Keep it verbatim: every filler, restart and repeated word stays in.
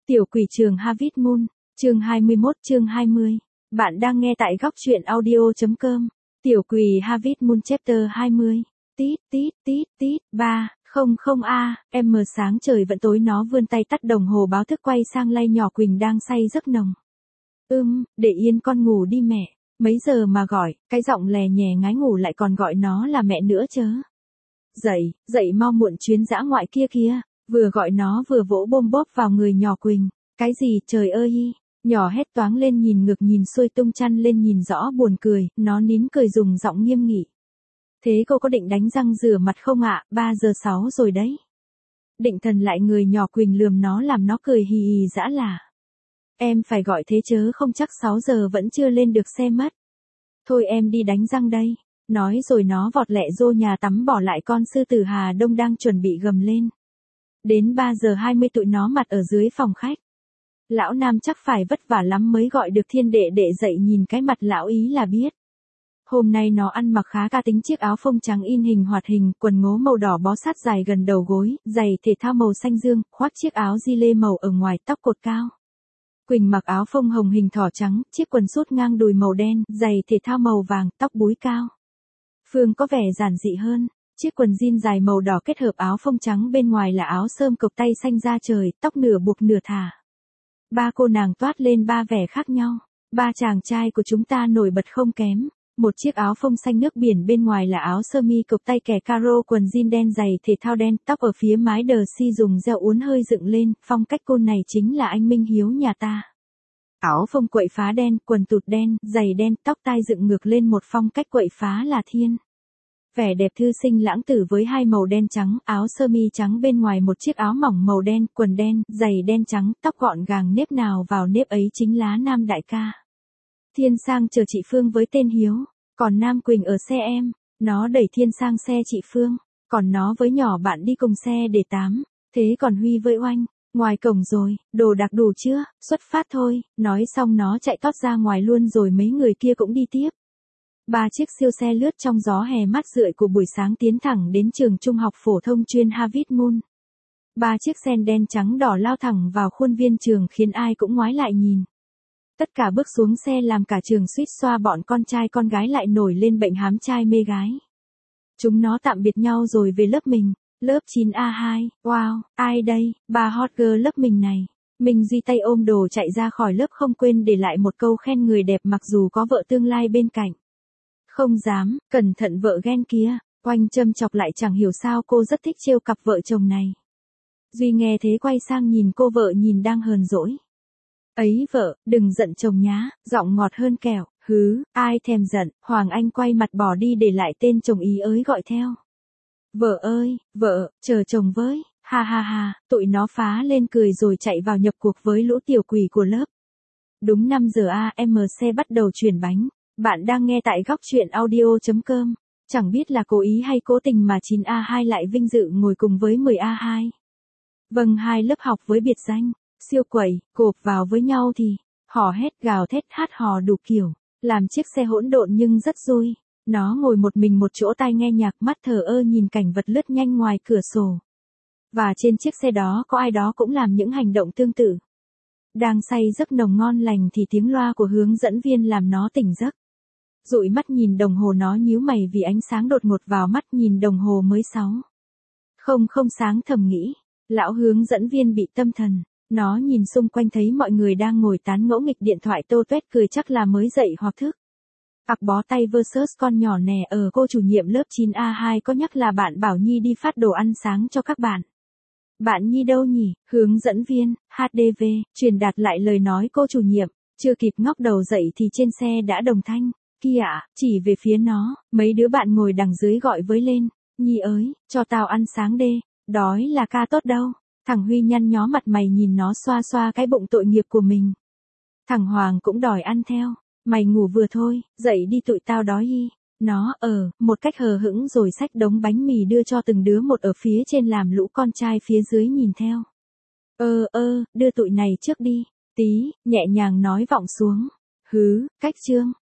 Tiểu quỷ trường Harvest Moon, chương hai mươi mốt chương hai mươi. Bạn đang nghe tại góc truyện audio.com. Tiểu quỷ Harvest Moon chapter hai mươi. Tít tít tít tít ba, không không a, em mờ sáng trời vẫn tối nó vươn tay tắt đồng hồ báo thức quay sang lay nhỏ Quỳnh đang say giấc nồng. Ưm, để yên con ngủ đi mẹ, mấy giờ mà gọi, cái giọng lè nhè ngái ngủ lại còn gọi nó là mẹ nữa chớ. Dậy, dậy mau muộn chuyến dã ngoại kia kia. Vừa gọi nó vừa vỗ bôm bóp vào người nhỏ Quỳnh. Cái gì trời ơi, nhỏ hét toáng lên nhìn ngực nhìn xuôi tung chăn lên nhìn rõ buồn cười, nó nín cười dùng giọng nghiêm nghị. Thế cô có định đánh răng rửa mặt không ạ, ba giờ sáu rồi đấy. Định thần lại người nhỏ Quỳnh lườm nó làm nó cười hì hì dã là. Em phải gọi thế chớ không chắc sáu giờ vẫn chưa lên được xe mất. Thôi em đi đánh răng đây. Nói rồi nó vọt lẹ vô nhà tắm bỏ lại con sư tử Hà Đông đang chuẩn bị gầm lên. Đến ba giờ hai mươi tụi nó mặt ở dưới phòng khách. Lão Nam chắc phải vất vả lắm mới gọi được Thiên Đệ Đệ dậy nhìn cái mặt lão ý là biết. Hôm nay nó ăn mặc khá ca tính chiếc áo phông trắng in hình hoạt hình, quần ngố màu đỏ bó sát dài gần đầu gối, giày thể thao màu xanh dương, khoác chiếc áo gi lê màu ở ngoài tóc cột cao. Quỳnh mặc áo phông hồng hình thỏ trắng, chiếc quần sút ngang đùi màu đen, giày thể thao màu vàng, tóc búi cao. Phương có vẻ giản dị hơn. Chiếc quần jean dài màu đỏ kết hợp áo phông trắng bên ngoài là áo sơm cộc tay xanh da trời, tóc nửa buộc nửa thả. Ba cô nàng toát lên ba vẻ khác nhau. Ba chàng trai của chúng ta nổi bật không kém. Một chiếc áo phông xanh nước biển bên ngoài là áo sơ mi cộc tay kẻ caro quần jean đen dày thể thao đen, tóc ở phía mái đờ si dùng gel uốn hơi dựng lên, phong cách cô này chính là anh Minh Hiếu nhà ta. Áo phông quậy phá đen, quần tụt đen, giày đen, tóc tai dựng ngược lên một phong cách quậy phá là Thiên. Vẻ đẹp thư sinh lãng tử với hai màu đen trắng, áo sơ mi trắng bên ngoài một chiếc áo mỏng màu đen, quần đen, giày đen trắng, tóc gọn gàng nếp nào vào nếp ấy chính lá Nam đại ca. Thiên sang chờ chị Phương với tên Hiếu, còn Nam Quỳnh ở xe em, nó đẩy Thiên sang xe chị Phương, còn nó với nhỏ bạn đi cùng xe để tám, thế còn Huy với Oanh, ngoài cổng rồi, đồ đạc đủ chưa, xuất phát thôi, nói xong nó chạy tót ra ngoài luôn rồi mấy người kia cũng đi tiếp. Ba chiếc siêu xe lướt trong gió hè mát rượi của buổi sáng tiến thẳng đến trường trung học phổ thông chuyên Harvest Moon. Ba chiếc sen đen trắng đỏ lao thẳng vào khuôn viên trường khiến ai cũng ngoái lại nhìn. Tất cả bước xuống xe làm cả trường suýt xoa bọn con trai con gái lại nổi lên bệnh hám trai mê gái. Chúng nó tạm biệt nhau rồi về lớp mình, lớp chín A hai, wow, ai đây, bà hot girl lớp mình này. Mình Duy tay ôm đồ chạy ra khỏi lớp không quên để lại một câu khen người đẹp mặc dù có vợ tương lai bên cạnh. Không dám, cẩn thận vợ ghen kia, Oanh châm chọc lại chẳng hiểu sao cô rất thích trêu cặp vợ chồng này. Duy nghe thế quay sang nhìn cô vợ nhìn đang hờn dỗi. Ấy vợ, đừng giận chồng nhá, giọng ngọt hơn kẹo, hứ, ai thèm giận, Hoàng Anh quay mặt bỏ đi để lại tên chồng ý ới gọi theo. Vợ ơi, vợ, chờ chồng với, ha ha ha, tụi nó phá lên cười rồi chạy vào nhập cuộc với lũ tiểu quỷ của lớp. Đúng năm giờ a em xe bắt đầu chuyển bánh. Bạn đang nghe tại góc truyện audio.com. Chẳng biết là cố ý hay cố tình mà chín A hai lại vinh dự ngồi cùng với mười A hai. Vâng, hai lớp học với biệt danh, siêu quẩy, gộp vào với nhau thì, hò hét gào thét hát hò đủ kiểu, làm chiếc xe hỗn độn nhưng rất vui. Nó ngồi một mình một chỗ tai nghe nhạc mắt thờ ơ nhìn cảnh vật lướt nhanh ngoài cửa sổ. Và trên chiếc xe đó có ai đó cũng làm những hành động tương tự. Đang say giấc nồng ngon lành thì tiếng loa của hướng dẫn viên làm nó tỉnh giấc. Dụi mắt nhìn đồng hồ nó nhíu mày vì ánh sáng đột ngột vào mắt nhìn đồng hồ mới sáu. Không không sáng thầm nghĩ, lão hướng dẫn viên bị tâm thần, nó nhìn xung quanh thấy mọi người đang ngồi tán ngẫu nghịch điện thoại tô tuét cười chắc là mới dậy hoặc thức. Ặc bó tay versus con nhỏ nè ở cô chủ nhiệm lớp chín A hai có nhắc là bạn bảo Nhi đi phát đồ ăn sáng cho các bạn. Bạn Nhi đâu nhỉ, hướng dẫn viên, hát đê vê, truyền đạt lại lời nói cô chủ nhiệm, chưa kịp ngóc đầu dậy thì trên xe đã đồng thanh. Kia ạ, chỉ về phía nó, mấy đứa bạn ngồi đằng dưới gọi với lên, Nhi ơi, cho tao ăn sáng đê, đói là ca tốt đâu. Thằng Huy nhăn nhó mặt mày nhìn nó xoa xoa cái bụng tội nghiệp của mình. Thằng Hoàng cũng đòi ăn theo, mày ngủ vừa thôi, dậy đi tụi tao đói hi. Nó, ờ, một cách hờ hững rồi xách đống bánh mì đưa cho từng đứa một ở phía trên làm lũ con trai phía dưới nhìn theo. Ơ ơ, đưa tụi này trước đi, tí, nhẹ nhàng nói vọng xuống. Hứ, cách trương,